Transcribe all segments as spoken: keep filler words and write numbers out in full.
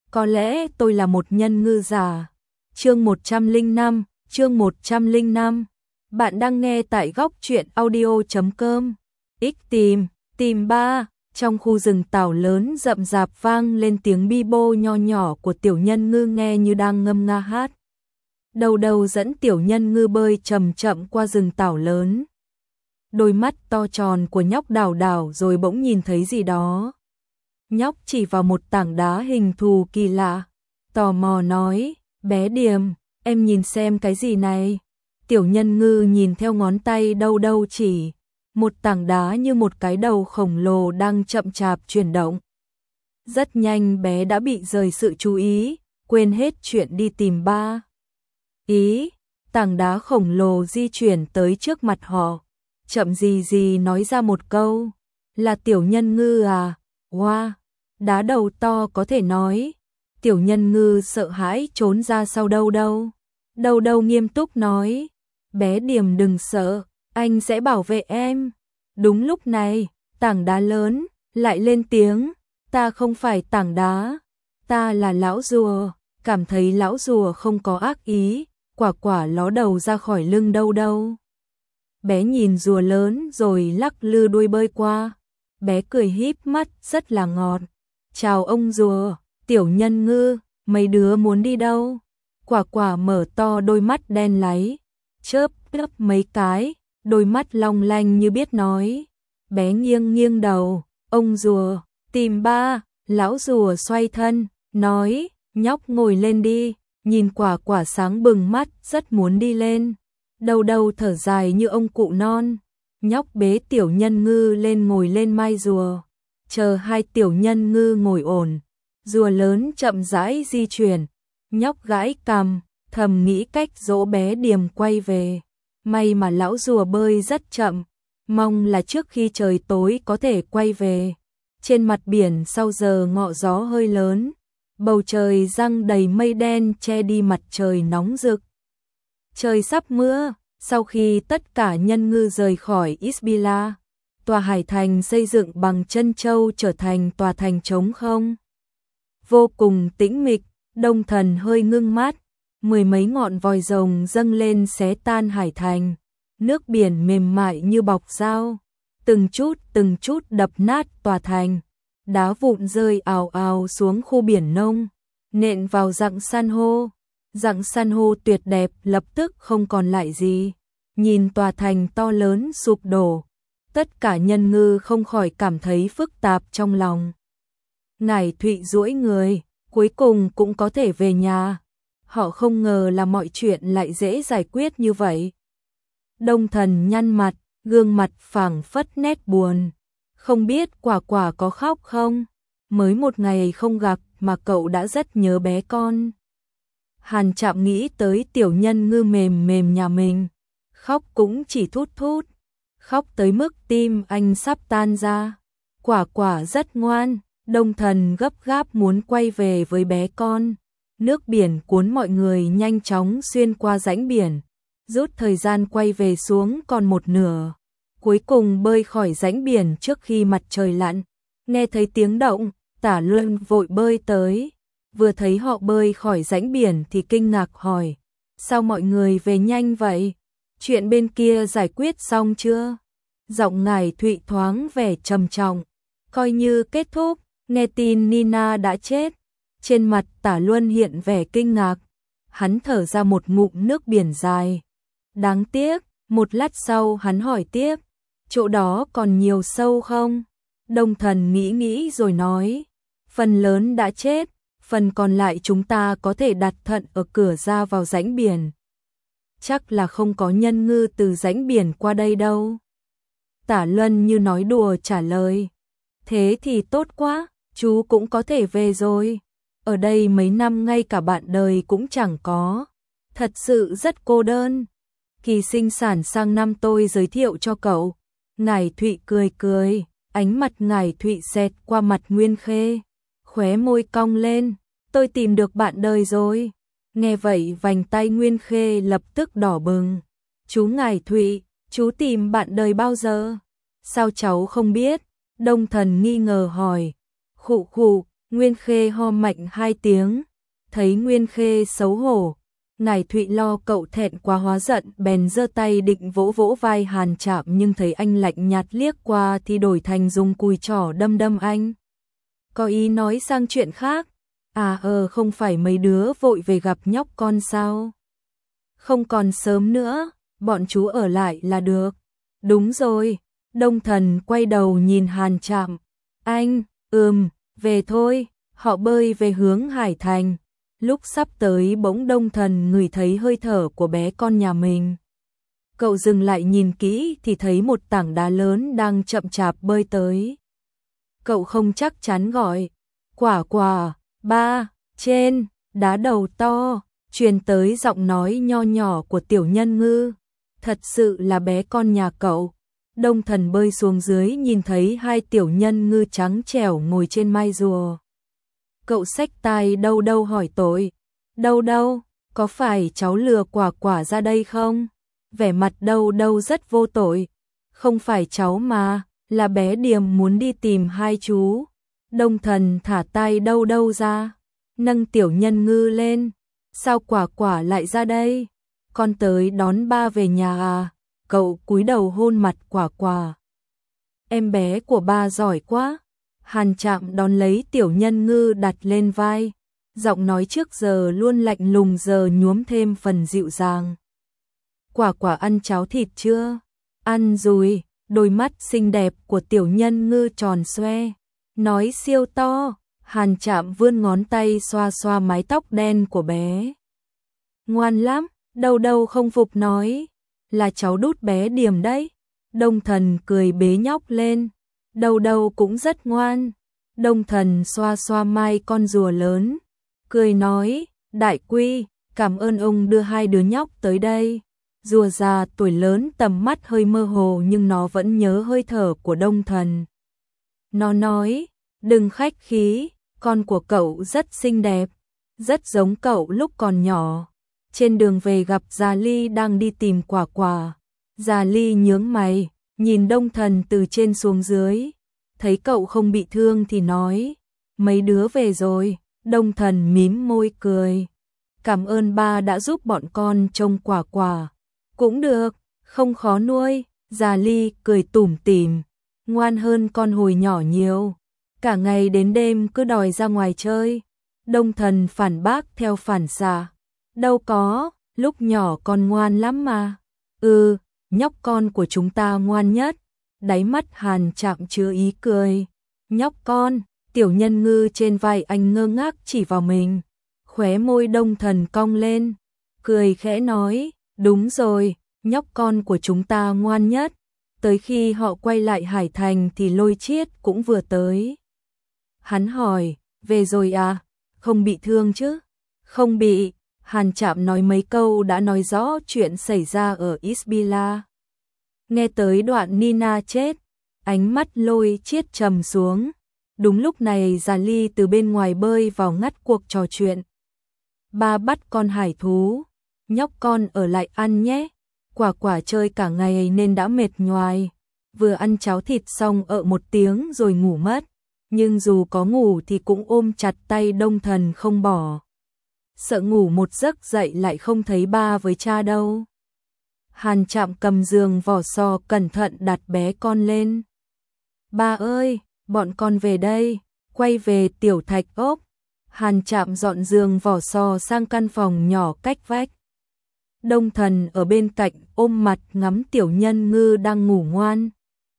có lẽ tôi là một nhân ngư giả. Chương một trăm lẻ năm, chương một trăm lẻ năm. Bạn đang nghe tại góc truyện audio chấm com. X tìm, tìm ba. Trong khu rừng tảo lớn rậm rạp vang lên tiếng bi bô nho nhỏ của tiểu nhân ngư nghe như đang ngâm nga hát. Đầu đầu dẫn tiểu nhân ngư bơi chậm chậm qua rừng tảo lớn. Đôi mắt to tròn của nhóc đảo đảo rồi bỗng nhìn thấy gì đó. Nhóc chỉ vào một tảng đá hình thù kỳ lạ, tò mò nói, bé Điềm, em nhìn xem cái gì này. Tiểu nhân ngư nhìn theo ngón tay đâu đâu chỉ, một tảng đá như một cái đầu khổng lồ đang chậm chạp chuyển động. Rất nhanh bé đã bị rời sự chú ý, quên hết chuyện đi tìm ba. Ý, tảng đá khổng lồ di chuyển tới trước mặt họ, chậm gì gì nói ra một câu, là tiểu nhân ngư à, wow, đá đầu to có thể nói. Tiểu nhân ngư sợ hãi trốn ra sau đâu đâu. Đâu đâu nghiêm túc nói, bé Điềm đừng sợ, anh sẽ bảo vệ em. Đúng lúc này, tảng đá lớn lại lên tiếng, ta không phải tảng đá, ta là lão rùa. Cảm thấy lão rùa không có ác ý, quả quả ló đầu ra khỏi lưng đâu đâu. Bé nhìn rùa lớn rồi lắc lư đuôi bơi qua. Bé cười híp mắt rất là ngọt. Chào ông rùa, tiểu nhân ngư, mấy đứa muốn đi đâu? Quả quả mở to đôi mắt đen láy, chớp chớp mấy cái, đôi mắt long lanh như biết nói. Bé nghiêng nghiêng đầu, ông rùa, tìm ba. Lão rùa xoay thân, nói, nhóc ngồi lên đi. Nhìn quả quả sáng bừng mắt, rất muốn đi lên. Đầu đầu thở dài như ông cụ non. Nhóc bế tiểu nhân ngư lên ngồi lên mai rùa. Chờ hai tiểu nhân ngư ngồi ổn, rùa lớn chậm rãi di chuyển. Nhóc gãi cằm, thầm nghĩ cách dỗ bé Điềm quay về. May mà lão rùa bơi rất chậm, mong là trước khi trời tối có thể quay về. Trên mặt biển sau giờ ngọ gió hơi lớn, bầu trời giăng đầy mây đen che đi mặt trời nóng rực. Trời sắp mưa, sau khi tất cả nhân ngư rời khỏi Isbila, tòa hải thành xây dựng bằng chân châu trở thành tòa thành trống không. Vô cùng tĩnh mịch, Đông Thần hơi ngưng mắt, mười mấy ngọn vòi rồng dâng lên xé tan hải thành. Nước biển mềm mại như bọc dao, từng chút từng chút đập nát tòa thành. Đá vụn rơi ào ào xuống khu biển nông, nện vào rặng san hô. Rặng san hô tuyệt đẹp lập tức không còn lại gì. Nhìn tòa thành to lớn sụp đổ, tất cả nhân ngư không khỏi cảm thấy phức tạp trong lòng. Ngải Thụy duỗi người, cuối cùng cũng có thể về nhà. Họ không ngờ là mọi chuyện lại dễ giải quyết như vậy. Đông Thần nhăn mặt, gương mặt phảng phất nét buồn. Không biết quả quả có khóc không? Mới một ngày không gặp mà cậu đã rất nhớ bé con. Hàn Trạm nghĩ tới tiểu nhân ngư mềm mềm nhà mình. Khóc cũng chỉ thút thút. Khóc tới mức tim anh sắp tan ra. Quả quả rất ngoan. Đông Thần gấp gáp muốn quay về với bé con. Nước biển cuốn mọi người nhanh chóng xuyên qua rãnh biển. Rút thời gian quay về xuống còn một nửa. Cuối cùng bơi khỏi rãnh biển trước khi mặt trời lặn. Nghe thấy tiếng động, Tả Luân vội bơi tới. Vừa thấy họ bơi khỏi rãnh biển thì kinh ngạc hỏi, sao mọi người về nhanh vậy? Chuyện bên kia giải quyết xong chưa? Giọng Ngải Thụy thoáng vẻ trầm trọng, coi như kết thúc. Nghe tin Nina đã chết, trên mặt Tả Luân hiện vẻ kinh ngạc. Hắn thở ra một ngụm nước biển dài. Đáng tiếc. Một lát sau hắn hỏi tiếp, chỗ đó còn nhiều sâu không? Đông Thần nghĩ nghĩ rồi nói, phần lớn đã chết, phần còn lại chúng ta có thể đặt thận ở cửa ra vào rãnh biển. Chắc là không có nhân ngư từ rãnh biển qua đây đâu. Tả Luân như nói đùa trả lời, thế thì tốt quá, chú cũng có thể về rồi. Ở đây mấy năm ngay cả bạn đời cũng chẳng có, thật sự rất cô đơn. Kỳ sinh sản sang năm tôi giới thiệu cho cậu. Ngải Thụy cười cười, ánh mặt Ngải Thụy xẹt qua mặt Nguyên Khê, khóe môi cong lên, tôi tìm được bạn đời rồi. Nghe vậy vành tay Nguyên Khê lập tức đỏ bừng. Chú Ngải Thụy, chú tìm bạn đời bao giờ? Sao cháu không biết? Đông Thần nghi ngờ hỏi. Khụ khụ, Nguyên Khê ho mạnh hai tiếng, thấy Nguyên Khê xấu hổ. Ngải Thụy lo cậu thẹn quá hóa giận, bèn giơ tay định vỗ vỗ vai Hàn Trạm, nhưng thấy anh lạnh nhạt liếc qua thì đổi thành dùng cùi trỏ đâm đâm anh. Có ý nói sang chuyện khác. À ờ không phải mấy đứa vội về gặp nhóc con sao? Không còn sớm nữa, bọn chú ở lại là được. Đúng rồi. Đông Thần quay đầu nhìn Hàn Trạm. Anh, ừm, về thôi. Họ bơi về hướng Hải Thành. Lúc sắp tới bỗng Đông Thần ngửi thấy hơi thở của bé con nhà mình. Cậu dừng lại nhìn kỹ thì thấy một tảng đá lớn đang chậm chạp bơi tới. Cậu không chắc chắn gọi. Quả quả, ba, trên, đá đầu to, truyền tới giọng nói nho nhỏ của Tiểu Nhân Ngư. Thật sự là bé con nhà cậu. Đông Thần bơi xuống dưới nhìn thấy hai tiểu nhân ngư trắng trẻo ngồi trên mai rùa. Cậu xách tai Đâu Đâu hỏi tội. Đâu Đâu, có phải cháu lừa quả quả ra đây không? Vẻ mặt Đâu Đâu rất vô tội. Không phải cháu mà, là bé Điềm muốn đi tìm hai chú. Đông Thần thả tay Đâu Đâu ra, nâng tiểu nhân ngư lên. Sao quả quả lại ra đây? Con tới đón ba về nhà à? Cậu cúi đầu hôn mặt quả quả. Em bé của ba giỏi quá. Hàn Trạm đón lấy tiểu nhân ngư đặt lên vai. Giọng nói trước giờ luôn lạnh lùng giờ nhuốm thêm phần dịu dàng. Quả quả ăn cháo thịt chưa? Ăn rồi. Đôi mắt xinh đẹp của tiểu nhân ngư tròn xoe, nói siêu to. Hàn Trạm vươn ngón tay xoa xoa mái tóc đen của bé. Ngoan lắm. Đâu Đâu không phục nói. Là cháu đút bé Điềm đấy. Đông Thần cười bế nhóc lên. Đâu Đâu cũng rất ngoan. Đông Thần xoa xoa mai con rùa lớn, cười nói, Đại Quy, cảm ơn ông đưa hai đứa nhóc tới đây. Rùa già tuổi lớn tầm mắt hơi mơ hồ nhưng nó vẫn nhớ hơi thở của Đông Thần. Nó nói, đừng khách khí, con của cậu rất xinh đẹp, rất giống cậu lúc còn nhỏ. Trên đường về gặp Già Ly đang đi tìm quả quả. Già Ly nhướng mày, nhìn Đông Thần từ trên xuống dưới. Thấy cậu không bị thương thì nói, mấy đứa về rồi. Đông Thần mím môi cười. Cảm ơn ba đã giúp bọn con trông quả quả. Cũng được, không khó nuôi. Già Ly cười tủm tỉm, ngoan hơn con hồi nhỏ nhiều. Cả ngày đến đêm cứ đòi ra ngoài chơi. Đông Thần phản bác theo phản xạ. Đâu có, lúc nhỏ con ngoan lắm mà. Ừ, nhóc con của chúng ta ngoan nhất. Đáy mắt Hàn Trạm chứa ý cười. Nhóc con, tiểu nhân ngư trên vai anh ngơ ngác chỉ vào mình. Khóe môi Đông Thần cong lên, cười khẽ nói, đúng rồi, nhóc con của chúng ta ngoan nhất. Tới khi họ quay lại Hải Thành thì Lôi Chiết cũng vừa tới. Hắn hỏi, về rồi à? Không bị thương chứ? Không bị. Hàn Trạm nói mấy câu đã nói rõ chuyện xảy ra ở Isbila. Nghe tới đoạn Nina chết, ánh mắt Lôi Chiết trầm xuống. Đúng lúc này Già Ly từ bên ngoài bơi vào ngắt cuộc trò chuyện. Ba bắt con hải thú, nhóc con ở lại ăn nhé. Quả quả chơi cả ngày nên đã mệt nhoài. Vừa ăn cháo thịt xong ợ một tiếng rồi ngủ mất. Nhưng dù có ngủ thì cũng ôm chặt tay Đông Thần không bỏ. Sợ ngủ một giấc dậy lại không thấy ba với cha đâu. Hàn Trạm cầm giường vỏ sò cẩn thận đặt bé con lên. Ba ơi, bọn con về đây. Quay về tiểu thạch ốc. Hàn Trạm dọn giường vỏ sò sang căn phòng nhỏ cách vách. Đông Thần ở bên cạnh ôm mặt ngắm tiểu nhân ngư đang ngủ ngoan.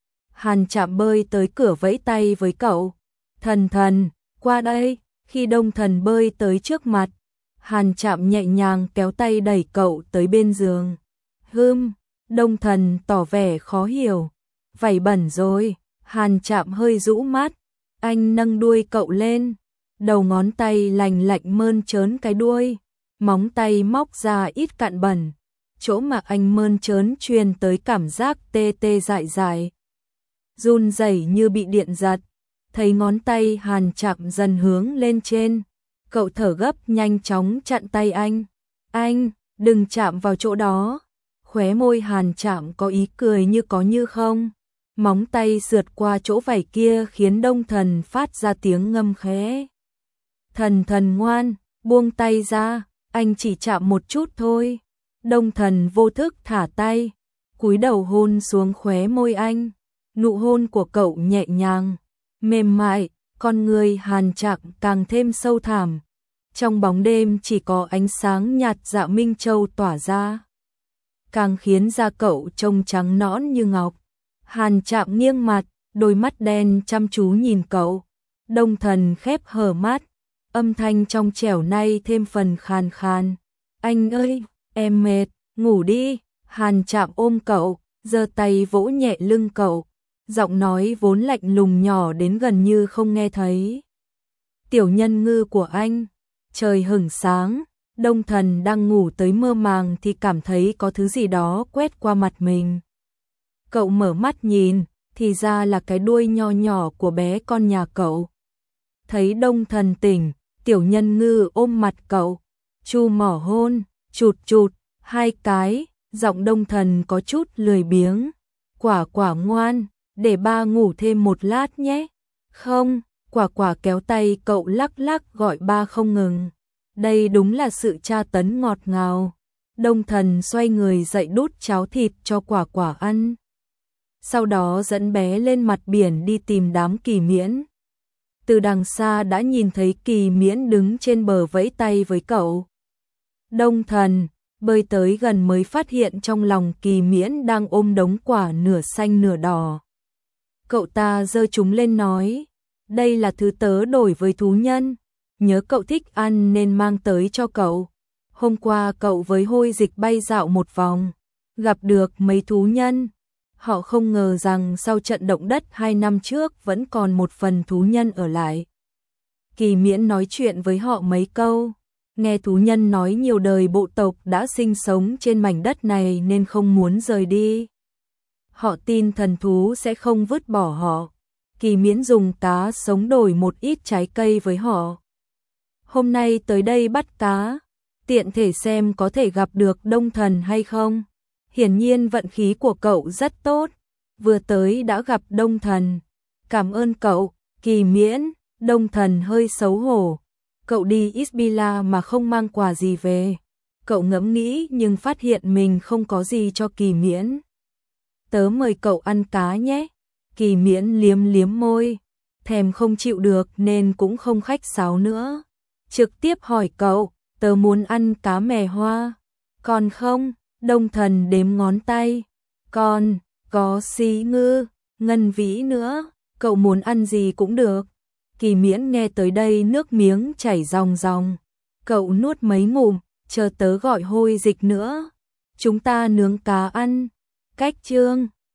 Hàn Trạm bơi tới cửa vẫy tay với cậu. Thần Thần, qua đây. Khi Đông Thần bơi tới trước mặt, Hàn Trạm nhẹ nhàng kéo tay đẩy cậu tới bên giường. Hừm, Đông Thần tỏ vẻ khó hiểu. Vảy bẩn rồi. Hàn Trạm hơi rũ mắt. Anh nâng đuôi cậu lên. Đầu ngón tay lành lạnh mơn trớn cái đuôi. Móng tay móc ra ít cặn bẩn. Chỗ mà anh mơn trớn truyền tới cảm giác tê tê dại dại. Run rẩy như bị điện giật. Thấy ngón tay Hàn Trạm dần hướng lên trên. Cậu thở gấp nhanh chóng chặn tay anh. Anh, đừng chạm vào chỗ đó. Khóe môi Hàn Trạm có ý cười như có như không. Móng tay sượt qua chỗ vảy kia khiến Đông Thần phát ra tiếng ngâm khẽ. Thần thần ngoan, buông tay ra, anh chỉ chạm một chút thôi. Đông Thần vô thức thả tay, cúi đầu hôn xuống khóe môi anh. Nụ hôn của cậu nhẹ nhàng, mềm mại, con người Hàn Trạc càng thêm sâu thẳm. Trong bóng đêm chỉ có ánh sáng nhạt Dạ Minh Châu tỏa ra, càng khiến da cậu trông trắng nõn như ngọc. Hàn Trạc nghiêng mặt, đôi mắt đen chăm chú nhìn cậu. Đông Thần khép hờ mắt, âm thanh trong trẻo nay thêm phần khàn khàn. Anh ơi, em mệt, ngủ đi. Hàn Trạc ôm cậu, giơ tay vỗ nhẹ lưng cậu, giọng nói vốn lạnh lùng nhỏ đến gần như không nghe thấy. Tiểu nhân ngư của anh. Trời hửng sáng, Đông Thần đang ngủ tới mơ màng thì cảm thấy có thứ gì đó quét qua mặt mình. Cậu mở mắt nhìn, thì ra là cái đuôi nho nhỏ của bé con nhà cậu. Thấy Đông Thần tỉnh, tiểu nhân ngư ôm mặt cậu, chu mỏ hôn, chụt chụt, hai cái, giọng Đông Thần có chút lười biếng. Quả quả ngoan, để ba ngủ thêm một lát nhé. Không, Quả quả kéo tay cậu lắc lắc gọi ba không ngừng. Đây đúng là sự tra tấn ngọt ngào. Đông Thần xoay người dậy đút cháo thịt cho Quả quả ăn. Sau đó dẫn bé lên mặt biển đi tìm đám Kỳ Miễn. Từ đằng xa đã nhìn thấy Kỳ Miễn đứng trên bờ vẫy tay với cậu. Đông Thần bơi tới gần mới phát hiện trong lòng Kỳ Miễn đang ôm đống quả nửa xanh nửa đỏ. Cậu ta giơ chúng lên nói, đây là thứ tớ đổi với thú nhân, nhớ cậu thích ăn nên mang tới cho cậu. Hôm qua cậu với Hôi Dịch bay dạo một vòng, gặp được mấy thú nhân. Họ không ngờ rằng sau trận động đất hai năm trước vẫn còn một phần thú nhân ở lại. Kỳ Miễn nói chuyện với họ mấy câu, nghe thú nhân nói nhiều đời bộ tộc đã sinh sống trên mảnh đất này nên không muốn rời đi. Họ tin thần thú sẽ không vứt bỏ họ. Kỳ Miễn dùng cá sống đổi một ít trái cây với họ. Hôm nay tới đây bắt cá, tiện thể xem có thể gặp được Đông Thần hay không. Hiển nhiên vận khí của cậu rất tốt, vừa tới đã gặp Đông Thần. Cảm ơn cậu, Kỳ Miễn. Đông Thần hơi xấu hổ. Cậu đi Isbila mà không mang quà gì về. Cậu ngẫm nghĩ nhưng phát hiện mình không có gì cho Kỳ Miễn. Tớ mời cậu ăn cá nhé. Kỳ Miễn liếm liếm môi, thèm không chịu được nên cũng không khách sáo nữa. Trực tiếp hỏi cậu, tớ muốn ăn cá mè hoa. Còn không? Đông Thần đếm ngón tay. Còn, có xí ngư, ngân vĩ nữa, cậu muốn ăn gì cũng được. Kỳ Miễn nghe tới đây nước miếng chảy ròng ròng. Cậu nuốt mấy ngụm, chờ tớ gọi Hôi Dịch nữa. Chúng ta nướng cá ăn. Cách chương